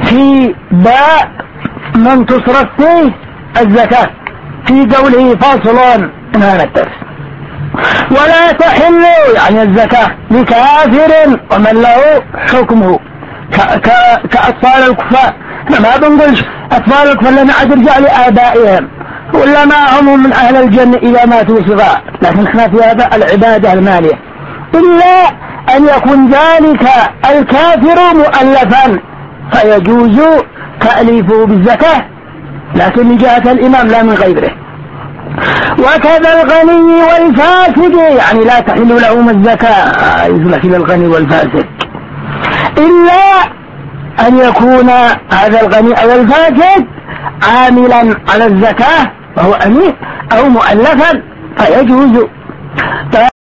في باء من تصرف فيه الزكاة في قوله فاصل من هذا الدرس. ولا تحل يعني الزكاة لكافر ومن له حكمه كأطفال الكفار. ما بنقولش أطفال الكفار لنا عاد رجع لآبائهم ولا ما هم من أهل الجنة إذا ماتوا صغار، لكن احنا في هذا العبادة المالية، إلا أن يكون ذلك الكافر مؤلفا فيجوز تأليفه بالزكاة، لكن من جهة الإمام لا من غيره. وكذا الغني والفاسد يعني لا تحل لهم الزكاة يزلك إلى الغني والفاسد، إلا أن يكون هذا الغني أو الفاسد عاملا على الزكاة وهو أمين أو مؤلفا فيجوز.